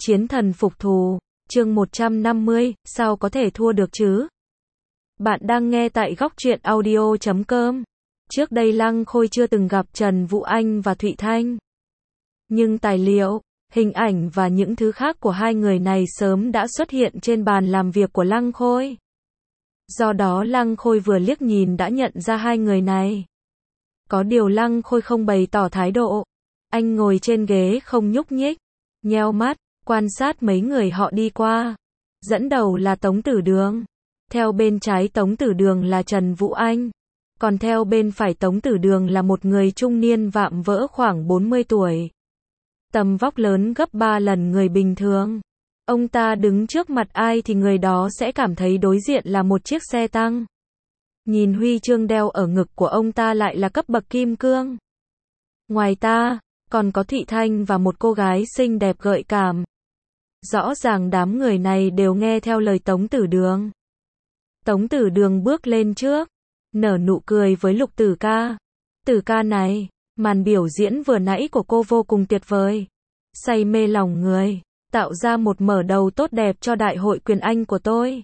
Chiến thần phục thù, chương 150, sao có thể thua được chứ? Bạn đang nghe tại góc truyện audio.com. Trước đây Lăng Khôi chưa từng gặp Trần Vũ Anh và Thụy Thanh. Nhưng tài liệu, hình ảnh và những thứ khác của hai người này sớm đã xuất hiện trên bàn làm việc của Lăng Khôi. Do đó Lăng Khôi vừa liếc nhìn đã nhận ra hai người này. Có điều Lăng Khôi không bày tỏ thái độ. Anh ngồi trên ghế không nhúc nhích, nheo mắt, quan sát mấy người họ đi qua. Dẫn đầu là Tống Tử Đường. Theo bên trái Tống Tử Đường là Trần Vũ Anh. Còn theo bên phải Tống Tử Đường là một người trung niên vạm vỡ khoảng 40 tuổi. Tầm vóc lớn gấp 3 lần người bình thường. Ông ta đứng trước mặt ai thì người đó sẽ cảm thấy đối diện là một chiếc xe tăng. Nhìn huy chương đeo ở ngực của ông ta lại là cấp bậc kim cương. Ngoài ta, còn có Thụy Thanh và một cô gái xinh đẹp gợi cảm. Rõ ràng đám người này đều nghe theo lời Tống Tử Đường. Tống Tử Đường bước lên trước, nở nụ cười với Lục Tử Ca. Tử Ca này, màn biểu diễn vừa nãy của cô vô cùng tuyệt vời. Say mê lòng người, tạo ra một mở đầu tốt đẹp cho đại hội quyền Anh của tôi.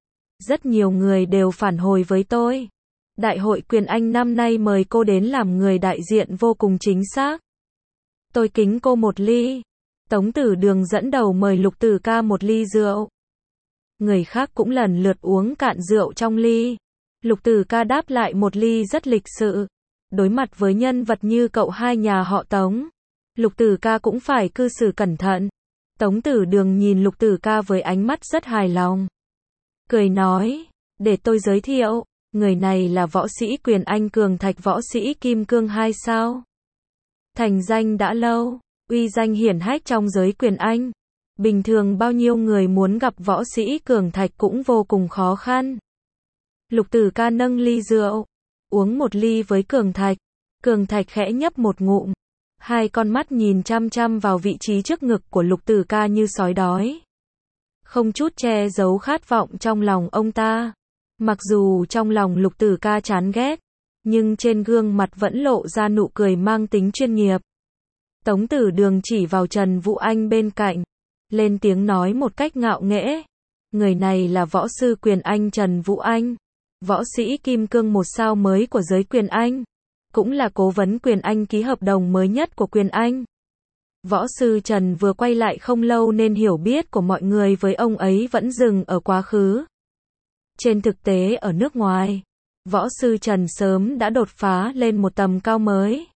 Rất nhiều người đều phản hồi với tôi. Đại hội quyền Anh năm nay mời cô đến làm người đại diện vô cùng chính xác. Tôi kính cô một ly. Tống Tử Đường dẫn đầu mời Lục Tử Ca một ly rượu. Người khác cũng lần lượt uống cạn rượu trong ly. Lục Tử Ca đáp lại một ly rất lịch sự. Đối mặt với nhân vật như cậu hai nhà họ Tống, Lục Tử Ca cũng phải cư xử cẩn thận. Tống Tử Đường nhìn Lục Tử Ca với ánh mắt rất hài lòng. Cười nói, để tôi giới thiệu, người này là võ sĩ quyền Anh Cường Thạch, võ sĩ kim cương 2 sao. Thành danh đã lâu, uy danh hiển hách trong giới quyền Anh. Bình thường bao nhiêu người muốn gặp võ sĩ Cường Thạch cũng vô cùng khó khăn. Lục Tử Ca nâng ly rượu, uống một ly với Cường Thạch. Cường Thạch khẽ nhấp một ngụm. Hai con mắt nhìn chăm chăm vào vị trí trước ngực của Lục Tử Ca như sói đói. Không chút che giấu khát vọng trong lòng ông ta. Mặc dù trong lòng Lục Tử Ca chán ghét, nhưng trên gương mặt vẫn lộ ra nụ cười mang tính chuyên nghiệp. Tống Tử Đường chỉ vào Trần Vũ Anh bên cạnh, lên tiếng nói một cách ngạo nghễ. Người này là võ sư quyền Anh Trần Vũ Anh, võ sĩ kim cương 1 sao mới của giới quyền Anh, cũng là cố vấn quyền Anh ký hợp đồng mới nhất của quyền Anh. Võ sư Trần vừa quay lại không lâu nên hiểu biết của mọi người với ông ấy vẫn dừng ở quá khứ. Trên thực tế ở nước ngoài, võ sư Trần sớm đã đột phá lên một tầm cao mới.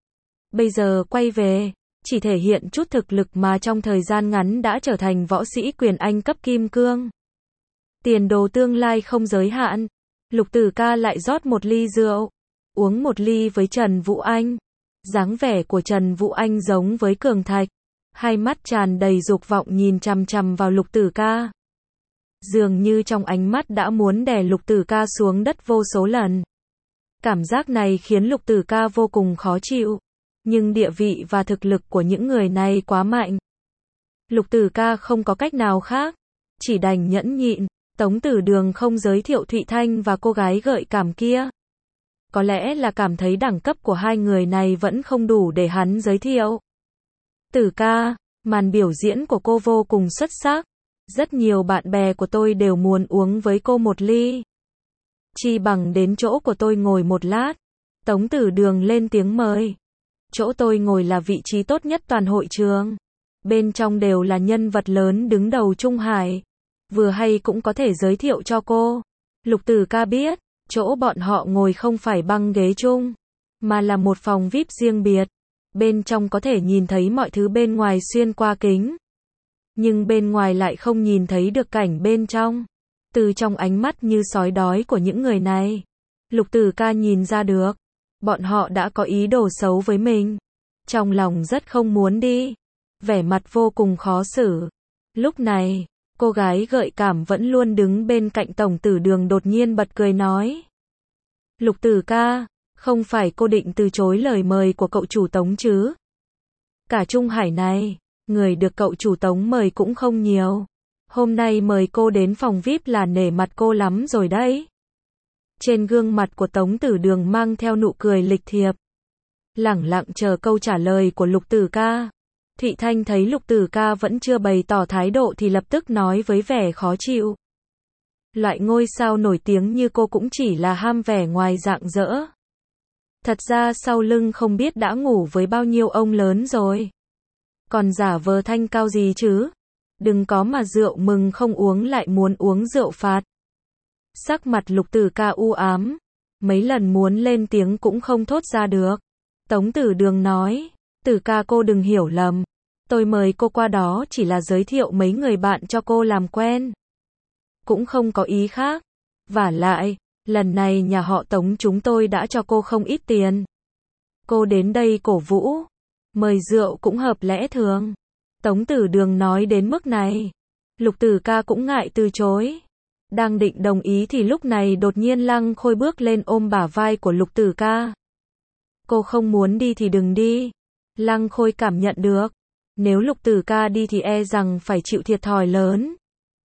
Bây giờ quay về, chỉ thể hiện chút thực lực mà trong thời gian ngắn đã trở thành võ sĩ quyền Anh cấp kim cương. Tiền đồ tương lai không giới hạn. Lục Tử Ca lại rót một ly rượu, uống một ly với Trần Vũ Anh. Dáng vẻ của Trần Vũ Anh giống với Cường Thạch, hai mắt tràn đầy dục vọng nhìn chằm chằm vào Lục Tử Ca. Dường như trong ánh mắt đã muốn đè Lục Tử Ca xuống đất vô số lần. Cảm giác này khiến Lục Tử Ca vô cùng khó chịu, nhưng địa vị và thực lực của những người này quá mạnh. Lục Tử Ca không có cách nào khác, chỉ đành nhẫn nhịn. Tống Tử Đường không giới thiệu Thụy Thanh và cô gái gợi cảm kia. Có lẽ là cảm thấy đẳng cấp của hai người này vẫn không đủ để hắn giới thiệu. Tử Ca, màn biểu diễn của cô vô cùng xuất sắc. Rất nhiều bạn bè của tôi đều muốn uống với cô một ly. Chi bằng đến chỗ của tôi ngồi một lát. Tống Tử Đường lên tiếng mời. Chỗ tôi ngồi là vị trí tốt nhất toàn hội trường. Bên trong đều là nhân vật lớn đứng đầu Trung Hải. Vừa hay cũng có thể giới thiệu cho cô. Lục Tử Ca biết, chỗ bọn họ ngồi không phải băng ghế chung, mà là một phòng VIP riêng biệt. Bên trong có thể nhìn thấy mọi thứ bên ngoài xuyên qua kính. Nhưng bên ngoài lại không nhìn thấy được cảnh bên trong. Từ trong ánh mắt như sói đói của những người này, Lục Tử Ca nhìn ra được, bọn họ đã có ý đồ xấu với mình. Trong lòng rất không muốn đi, vẻ mặt vô cùng khó xử. Lúc này, cô gái gợi cảm vẫn luôn đứng bên cạnh Tống Tử Đường đột nhiên bật cười nói. Lục Tử Ca, không phải cô định từ chối lời mời của cậu chủ Tống chứ? Cả Trung Hải này, người được cậu chủ Tống mời cũng không nhiều. Hôm nay mời cô đến phòng VIP là nể mặt cô lắm rồi đấy. Trên gương mặt của Tống Tử Đường mang theo nụ cười lịch thiệp. Lẳng lặng chờ câu trả lời của Lục Tử Ca. Thụy Thanh thấy Lục Tử Ca vẫn chưa bày tỏ thái độ thì lập tức nói với vẻ khó chịu. Loại ngôi sao nổi tiếng như cô cũng chỉ là ham vẻ ngoài rạng rỡ. Thật ra sau lưng không biết đã ngủ với bao nhiêu ông lớn rồi. Còn giả vờ thanh cao gì chứ? Đừng có mà rượu mừng không uống lại muốn uống rượu phạt. Sắc mặt Lục Tử Ca u ám. Mấy lần muốn lên tiếng cũng không thốt ra được. Tống Tử Đường nói, Tử Ca cô đừng hiểu lầm. Tôi mời cô qua đó chỉ là giới thiệu mấy người bạn cho cô làm quen. Cũng không có ý khác. Vả lại, lần này nhà họ Tống chúng tôi đã cho cô không ít tiền. Cô đến đây cổ vũ. Mời rượu cũng hợp lẽ thường. Tống Tử Đường nói đến mức này. Lục Tử Ca cũng ngại từ chối. Đang định đồng ý thì lúc này đột nhiên Lăng Khôi bước lên ôm bả vai của Lục Tử Ca. Cô không muốn đi thì đừng đi. Lăng Khôi cảm nhận được. Nếu Lục Tử Ca đi thì e rằng phải chịu thiệt thòi lớn.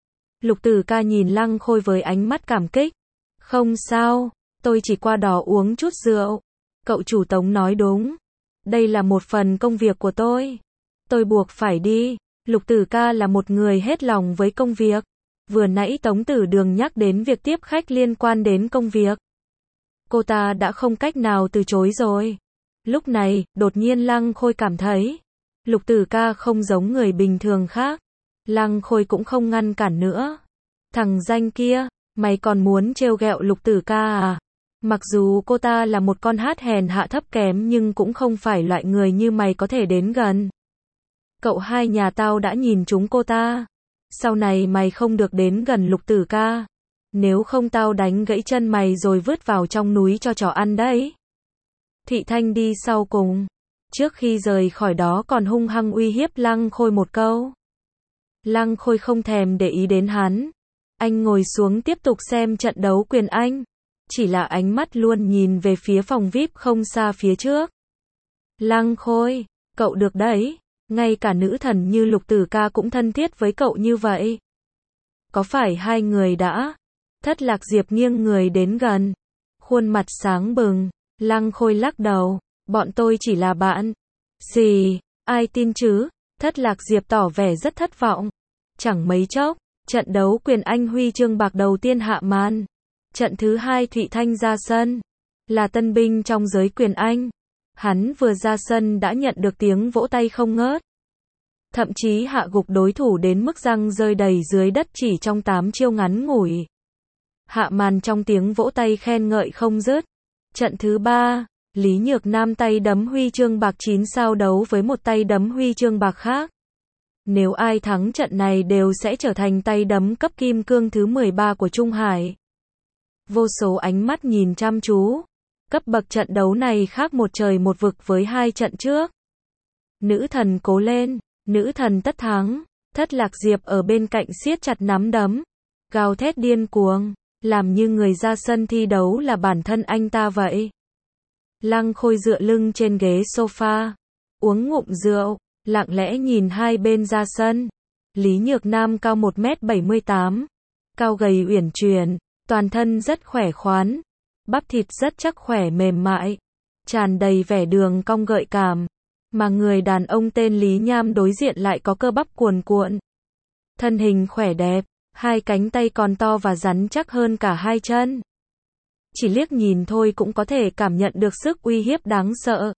Lục Tử Ca nhìn Lăng Khôi với ánh mắt cảm kích. Không sao, tôi chỉ qua đó uống chút rượu. Cậu chủ Tống nói đúng. Đây là một phần công việc của tôi. Tôi buộc phải đi. Lục Tử Ca là một người hết lòng với công việc. Vừa nãy Tống Tử Đường nhắc đến việc tiếp khách liên quan đến công việc. Cô ta đã không cách nào từ chối rồi. Lúc này, đột nhiên Lăng Khôi cảm thấy Lục Tử Ca không giống người bình thường khác. Lăng Khôi cũng không ngăn cản nữa. Thằng danh kia, mày còn muốn trêu ghẹo Lục Tử Ca à? Mặc dù cô ta là một con hát hèn hạ thấp kém nhưng cũng không phải loại người như mày có thể đến gần. Cậu hai nhà tao đã nhìn trúng cô ta. Sau này mày không được đến gần Lục Tử Ca. Nếu không tao đánh gãy chân mày rồi vứt vào trong núi cho chó ăn đấy. Thụy Thanh đi sau cùng. Trước khi rời khỏi đó còn hung hăng uy hiếp Lăng Khôi một câu. Lăng Khôi không thèm để ý đến hắn. Anh ngồi xuống tiếp tục xem trận đấu quyền Anh. Chỉ là ánh mắt luôn nhìn về phía phòng VIP không xa phía trước. Lăng Khôi, cậu được đấy. Ngay cả nữ thần như Lục Tử Ca cũng thân thiết với cậu như vậy. Có phải hai người đã? Thất Lạc Diệp nghiêng người đến gần. Khuôn mặt sáng bừng. Lăng Khôi lắc đầu. Bọn tôi chỉ là bạn. Gì? Ai tin chứ? Thất Lạc Diệp tỏ vẻ rất thất vọng. Chẳng mấy chốc, trận đấu quyền Anh huy chương bạc đầu tiên hạ màn. Trận thứ hai Thụy Thanh ra sân. Là tân binh trong giới quyền Anh. Hắn vừa ra sân đã nhận được tiếng vỗ tay không ngớt. Thậm chí hạ gục đối thủ đến mức răng rơi đầy dưới đất chỉ trong 8 chiêu ngắn ngủi. Hạ màn trong tiếng vỗ tay khen ngợi không dứt. Trận thứ ba, Lý Nhược Nam tay đấm huy chương bạc 9 sao đấu với một tay đấm huy chương bạc khác. Nếu ai thắng trận này đều sẽ trở thành tay đấm cấp kim cương thứ 13 của Trung Hải. Vô số ánh mắt nhìn chăm chú. Cấp bậc trận đấu này khác một trời một vực với hai trận trước. Nữ thần cố lên, nữ thần tất thắng. Thất Lạc Diệp ở bên cạnh siết chặt nắm đấm, gào thét điên cuồng, làm như người ra sân thi đấu là bản thân anh ta vậy. Lăng Khôi dựa lưng trên ghế sofa, uống ngụm rượu, lặng lẽ nhìn hai bên ra sân. Lý Nhược Nam cao 1m78, cao gầy uyển chuyển, toàn thân rất khỏe khoắn, bắp thịt rất chắc khỏe mềm mại, tràn đầy vẻ đường cong gợi cảm. Mà người đàn ông tên Lý Nham đối diện lại có cơ bắp cuồn cuộn. Thân hình khỏe đẹp, hai cánh tay còn to và rắn chắc hơn cả hai chân. Chỉ liếc nhìn thôi cũng có thể cảm nhận được sức uy hiếp đáng sợ.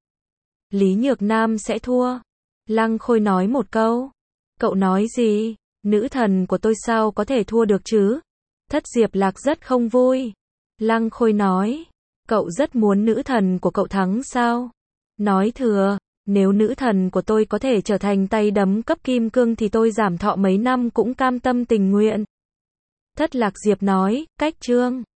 Lý Nhược Nam sẽ thua. Lăng Khôi nói một câu. Cậu nói gì? Nữ thần của tôi sao có thể thua được chứ? Thất Diệp Lạc rất không vui. Lăng Khôi nói. Cậu rất muốn nữ thần của cậu thắng sao? Nói thừa. Nếu nữ thần của tôi có thể trở thành tay đấm cấp kim cương thì tôi giảm thọ mấy năm cũng cam tâm tình nguyện. Thất Lạc Diệp nói, cách chương.